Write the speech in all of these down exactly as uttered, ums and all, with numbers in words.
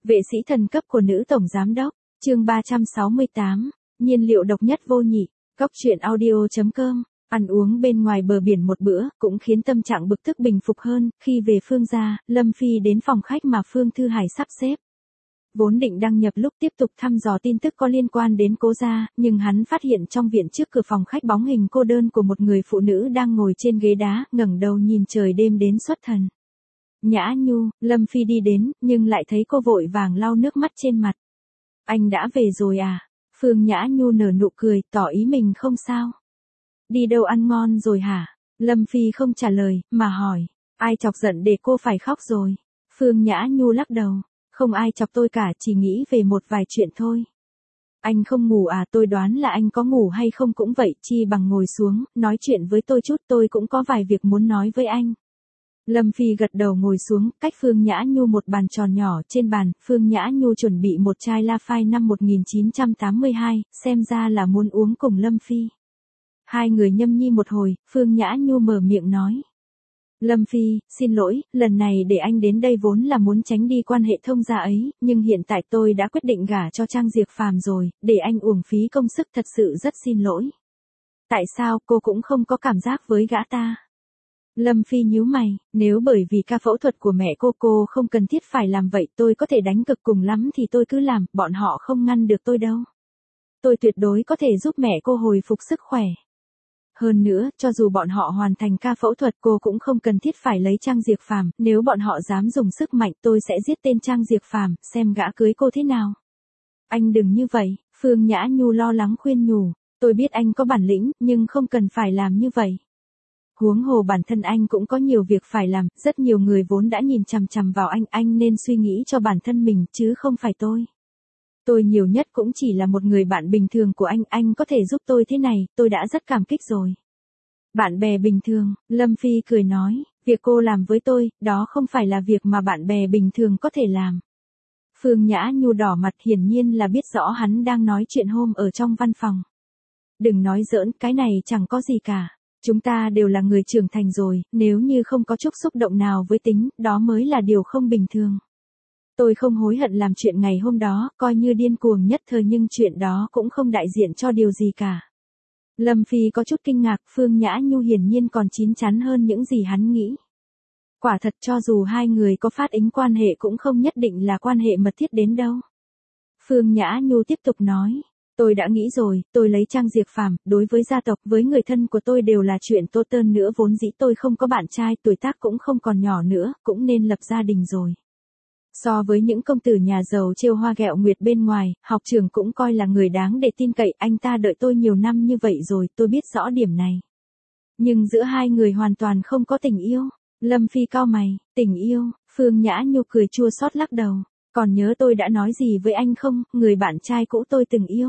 Vệ sĩ thần cấp của nữ tổng giám đốc, chương ba trăm sáu mươi tám, nhiên liệu độc nhất vô nhị, góc truyện audio.com, ăn uống bên ngoài bờ biển một bữa, cũng khiến tâm trạng bực tức bình phục hơn, khi về Phương gia, Lâm Phi đến phòng khách mà Phương Thư Hải sắp xếp. Vốn định đăng nhập lúc tiếp tục thăm dò tin tức có liên quan đến cố gia, nhưng hắn phát hiện trong viện trước cửa phòng khách bóng hình cô đơn của một người phụ nữ đang ngồi trên ghế đá, ngẩng đầu nhìn trời đêm đến xuất thần. Nhã Nhu, Lâm Phi đi đến, nhưng lại thấy cô vội vàng lau nước mắt trên mặt. Anh đã về rồi à? Phương Nhã Nhu nở nụ cười, tỏ ý mình không sao. Đi đâu ăn ngon rồi hả? Lâm Phi không trả lời, mà hỏi. Ai chọc giận để cô phải khóc rồi? Phương Nhã Nhu lắc đầu. Không ai chọc tôi cả, chỉ nghĩ về một vài chuyện thôi. Anh không ngủ à? Tôi đoán là anh có ngủ hay không cũng vậy, chi bằng ngồi xuống, nói chuyện với tôi chút, tôi cũng có vài việc muốn nói với anh. Lâm Phi gật đầu ngồi xuống, cách Phương Nhã Nhu một bàn tròn nhỏ. Trên bàn, Phương Nhã Nhu chuẩn bị một chai La Phai năm một nghìn chín trăm tám mươi hai, xem ra là muốn uống cùng Lâm Phi. Hai người nhâm nhi một hồi, Phương Nhã Nhu mở miệng nói. Lâm Phi, xin lỗi, lần này để anh đến đây vốn là muốn tránh đi quan hệ thông gia ấy, nhưng hiện tại tôi đã quyết định gả cho Trang Diệp Phàm rồi, để anh uổng phí công sức, thật sự rất xin lỗi. Tại sao cô cũng không có cảm giác với gã ta? Lâm Phi nhíu mày, nếu bởi vì ca phẫu thuật của mẹ cô cô không cần thiết phải làm vậy, tôi có thể đánh cực cùng lắm thì tôi cứ làm, bọn họ không ngăn được tôi đâu. Tôi tuyệt đối có thể giúp mẹ cô hồi phục sức khỏe. Hơn nữa, cho dù bọn họ hoàn thành ca phẫu thuật cô cũng không cần thiết phải lấy Trang Diệp Phàm, nếu bọn họ dám dùng sức mạnh tôi sẽ giết tên Trang Diệp Phàm, xem gã cưới cô thế nào. Anh đừng như vậy, Phương Nhã Nhu lo lắng khuyên nhủ, tôi biết anh có bản lĩnh, nhưng không cần phải làm như vậy. Huống hồ bản thân anh cũng có nhiều việc phải làm, rất nhiều người vốn đã nhìn chằm chằm vào anh, anh nên suy nghĩ cho bản thân mình chứ không phải tôi. Tôi nhiều nhất cũng chỉ là một người bạn bình thường của anh, anh có thể giúp tôi thế này, tôi đã rất cảm kích rồi. Bạn bè bình thường, Lâm Phi cười nói, việc cô làm với tôi, đó không phải là việc mà bạn bè bình thường có thể làm. Phương Nhã Nhu đỏ mặt, hiển nhiên là biết rõ hắn đang nói chuyện hôm ở trong văn phòng. Đừng nói giỡn, cái này chẳng có gì cả. Chúng ta đều là người trưởng thành rồi, nếu như không có chút xúc động nào với tính, đó mới là điều không bình thường. Tôi không hối hận làm chuyện ngày hôm đó, coi như điên cuồng nhất thời, nhưng chuyện đó cũng không đại diện cho điều gì cả. Lâm Phi có chút kinh ngạc, Phương Nhã Nhu hiển nhiên còn chín chắn hơn những gì hắn nghĩ. Quả thật cho dù hai người có phát ứng quan hệ cũng không nhất định là quan hệ mật thiết đến đâu. Phương Nhã Nhu tiếp tục nói. Tôi đã nghĩ rồi, tôi lấy Trang Diệp Phàm, đối với gia tộc, với người thân của tôi đều là chuyện tốt tơn nữa, vốn dĩ tôi không có bạn trai, tuổi tác cũng không còn nhỏ nữa, cũng nên lập gia đình rồi. So với những công tử nhà giàu trêu hoa ghẹo nguyệt bên ngoài, học trưởng cũng coi là người đáng để tin cậy, anh ta đợi tôi nhiều năm như vậy rồi, tôi biết rõ điểm này. Nhưng giữa hai người hoàn toàn không có tình yêu. Lâm Phi cau mày, tình yêu, Phương Nhã Nhu cười chua xót lắc đầu. Còn nhớ tôi đã nói gì với anh không, người bạn trai cũ tôi từng yêu.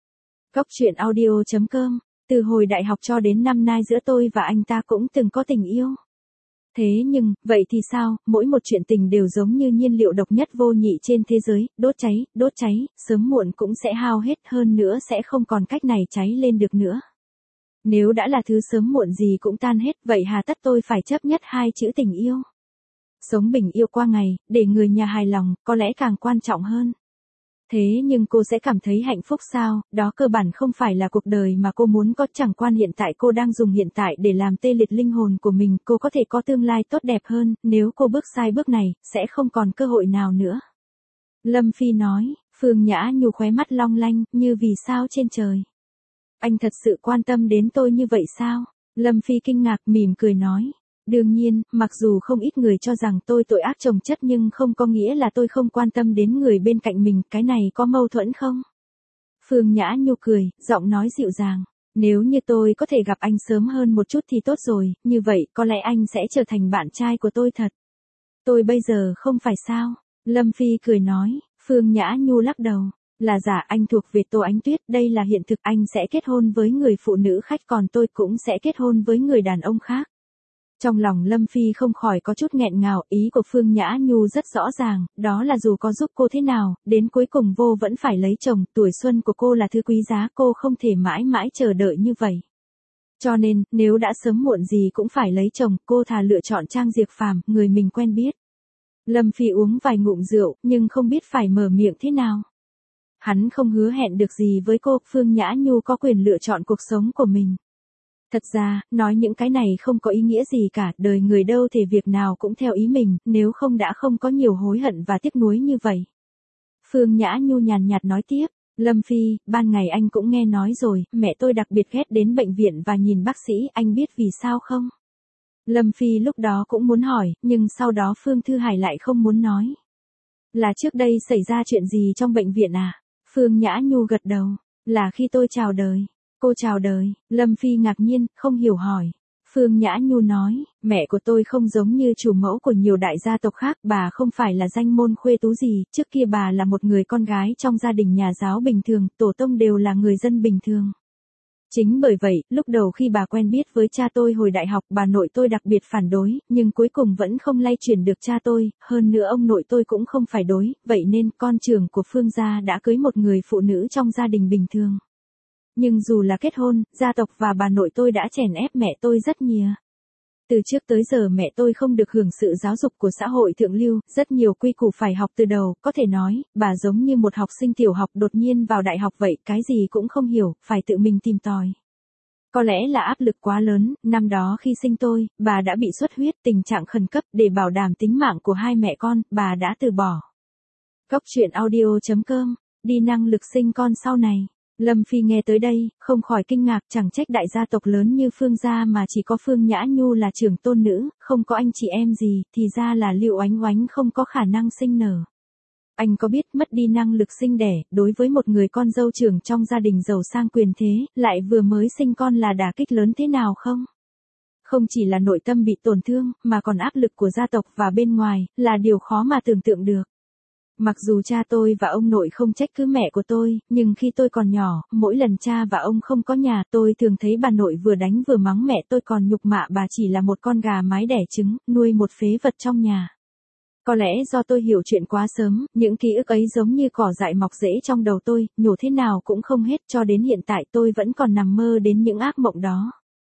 Góc truyện audio.com, từ hồi đại học cho đến năm nay giữa tôi và anh ta cũng từng có tình yêu. Thế nhưng, vậy thì sao, mỗi một chuyện tình đều giống như nhiên liệu độc nhất vô nhị trên thế giới, đốt cháy, đốt cháy, sớm muộn cũng sẽ hao hết, hơn nữa sẽ không còn cách này cháy lên được nữa. Nếu đã là thứ sớm muộn gì cũng tan hết, vậy hà tất tôi phải chấp nhất hai chữ tình yêu. Sống bình yêu qua ngày, để người nhà hài lòng, có lẽ càng quan trọng hơn. Thế nhưng cô sẽ cảm thấy hạnh phúc sao, đó cơ bản không phải là cuộc đời mà cô muốn có, chẳng quan hiện tại cô đang dùng hiện tại để làm tê liệt linh hồn của mình, cô có thể có tương lai tốt đẹp hơn, nếu cô bước sai bước này, sẽ không còn cơ hội nào nữa. Lâm Phi nói, Phương Nhã Nhu khóe mắt long lanh, như vì sao trên trời. Anh thật sự quan tâm đến tôi như vậy sao? Lâm Phi kinh ngạc mỉm cười nói. Đương nhiên, mặc dù không ít người cho rằng tôi tội ác chồng chất nhưng không có nghĩa là tôi không quan tâm đến người bên cạnh mình, cái này có mâu thuẫn không? Phương Nhã Nhu cười, giọng nói dịu dàng. Nếu như tôi có thể gặp anh sớm hơn một chút thì tốt rồi, như vậy có lẽ anh sẽ trở thành bạn trai của tôi thật. Tôi bây giờ không phải sao? Lâm Phi cười nói, Phương Nhã Nhu lắc đầu. Là giả, anh thuộc về Tô Ánh Tuyết, đây là hiện thực, anh sẽ kết hôn với người phụ nữ khách, còn tôi cũng sẽ kết hôn với người đàn ông khác. Trong lòng Lâm Phi không khỏi có chút nghẹn ngào, ý của Phương Nhã Nhu rất rõ ràng, đó là dù có giúp cô thế nào, đến cuối cùng vô vẫn phải lấy chồng, tuổi xuân của cô là thứ quý giá, cô không thể mãi mãi chờ đợi như vậy. Cho nên, nếu đã sớm muộn gì cũng phải lấy chồng, cô thà lựa chọn Trang Diệp Phàm, người mình quen biết. Lâm Phi uống vài ngụm rượu, nhưng không biết phải mở miệng thế nào. Hắn không hứa hẹn được gì với cô, Phương Nhã Nhu có quyền lựa chọn cuộc sống của mình. Thật ra, nói những cái này không có ý nghĩa gì cả, đời người đâu thể việc nào cũng theo ý mình, nếu không đã không có nhiều hối hận và tiếc nuối như vậy. Phương Nhã Nhu nhàn nhạt nói tiếp, Lâm Phi, ban ngày anh cũng nghe nói rồi, mẹ tôi đặc biệt ghét đến bệnh viện và nhìn bác sĩ, anh biết vì sao không? Lâm Phi lúc đó cũng muốn hỏi, nhưng sau đó Phương Thư Hải lại không muốn nói. Là trước đây xảy ra chuyện gì trong bệnh viện à? Phương Nhã Nhu gật đầu, là khi tôi chào đời. Cô chào đời, Lâm Phi ngạc nhiên, không hiểu hỏi. Phương Nhã Nhu nói, mẹ của tôi không giống như chủ mẫu của nhiều đại gia tộc khác, bà không phải là danh môn khuê tú gì, trước kia bà là một người con gái trong gia đình nhà giáo bình thường, tổ tông đều là người dân bình thường. Chính bởi vậy, lúc đầu khi bà quen biết với cha tôi hồi đại học, bà nội tôi đặc biệt phản đối, nhưng cuối cùng vẫn không lay chuyển được cha tôi, hơn nữa ông nội tôi cũng không phải đối, vậy nên con trưởng của Phương gia đã cưới một người phụ nữ trong gia đình bình thường. Nhưng dù là kết hôn, gia tộc và bà nội tôi đã chèn ép mẹ tôi rất nhiều. Từ trước tới giờ mẹ tôi không được hưởng sự giáo dục của xã hội thượng lưu, rất nhiều quy củ phải học từ đầu, có thể nói, bà giống như một học sinh tiểu học đột nhiên vào đại học vậy, cái gì cũng không hiểu, phải tự mình tìm tòi. Có lẽ là áp lực quá lớn, năm đó khi sinh tôi, bà đã bị xuất huyết, tình trạng khẩn cấp, để bảo đảm tính mạng của hai mẹ con, bà đã từ bỏ. Cốc truyện audio chấm com, đi năng lực sinh con sau này. Lâm Phi nghe tới đây, không khỏi kinh ngạc, chẳng trách đại gia tộc lớn như Phương gia mà chỉ có Phương Nhã Nhu là trưởng tôn nữ, không có anh chị em gì, thì ra là Liệu Oánh Oánh không có khả năng sinh nở. Anh có biết mất đi năng lực sinh đẻ, đối với một người con dâu trưởng trong gia đình giàu sang quyền thế, lại vừa mới sinh con là đả kích lớn thế nào không? Không chỉ là nội tâm bị tổn thương, mà còn áp lực của gia tộc và bên ngoài, là điều khó mà tưởng tượng được. Mặc dù cha tôi và ông nội không trách cứ mẹ của tôi, nhưng khi tôi còn nhỏ, mỗi lần cha và ông không có nhà, tôi thường thấy bà nội vừa đánh vừa mắng mẹ tôi, còn nhục mạ bà chỉ là một con gà mái đẻ trứng, nuôi một phế vật trong nhà. Có lẽ do tôi hiểu chuyện quá sớm, những ký ức ấy giống như cỏ dại mọc rễ trong đầu tôi, nhổ thế nào cũng không hết, cho đến hiện tại tôi vẫn còn nằm mơ đến những ác mộng đó.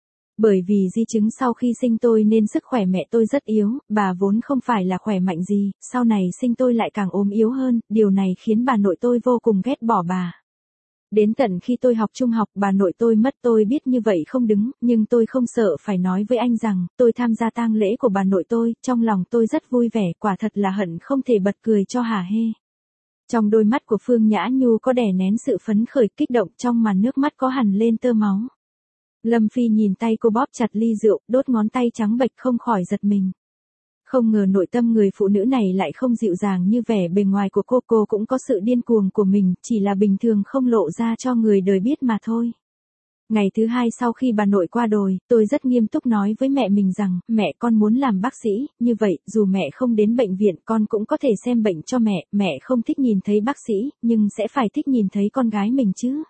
Bởi vì di chứng sau khi sinh tôi nên sức khỏe mẹ tôi rất yếu, bà vốn không phải là khỏe mạnh gì, sau này sinh tôi lại càng ốm yếu hơn, điều này khiến bà nội tôi vô cùng ghét bỏ bà. Đến tận khi tôi học trung học, bà nội tôi mất, tôi biết như vậy không đứng, nhưng tôi không sợ phải nói với anh rằng, tôi tham gia tang lễ của bà nội tôi, trong lòng tôi rất vui vẻ, quả thật là hận không thể bật cười cho hả hê. Trong đôi mắt của Phương Nhã Nhu có đè nén sự phấn khởi kích động, trong màn nước mắt có hằn lên tơ máu. Lâm Phi nhìn tay cô bóp chặt ly rượu, đốt ngón tay trắng bệch, không khỏi giật mình. Không ngờ nội tâm người phụ nữ này lại không dịu dàng như vẻ bề ngoài của cô, cô cũng có sự điên cuồng của mình, chỉ là bình thường không lộ ra cho người đời biết mà thôi. Ngày thứ hai sau khi bà nội qua đời, tôi rất nghiêm túc nói với mẹ mình rằng, mẹ con muốn làm bác sĩ, như vậy, dù mẹ không đến bệnh viện con cũng có thể xem bệnh cho mẹ, mẹ không thích nhìn thấy bác sĩ, nhưng sẽ phải thích nhìn thấy con gái mình chứ.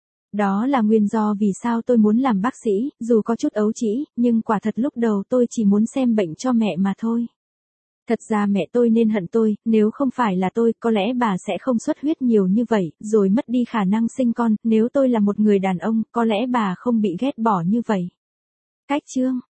Đó là nguyên do vì sao tôi muốn làm bác sĩ, dù có chút ấu trĩ, nhưng quả thật lúc đầu tôi chỉ muốn xem bệnh cho mẹ mà thôi. Thật ra mẹ tôi nên hận tôi, nếu không phải là tôi, có lẽ bà sẽ không xuất huyết nhiều như vậy, rồi mất đi khả năng sinh con, nếu tôi là một người đàn ông, có lẽ bà không bị ghét bỏ như vậy. Cách chương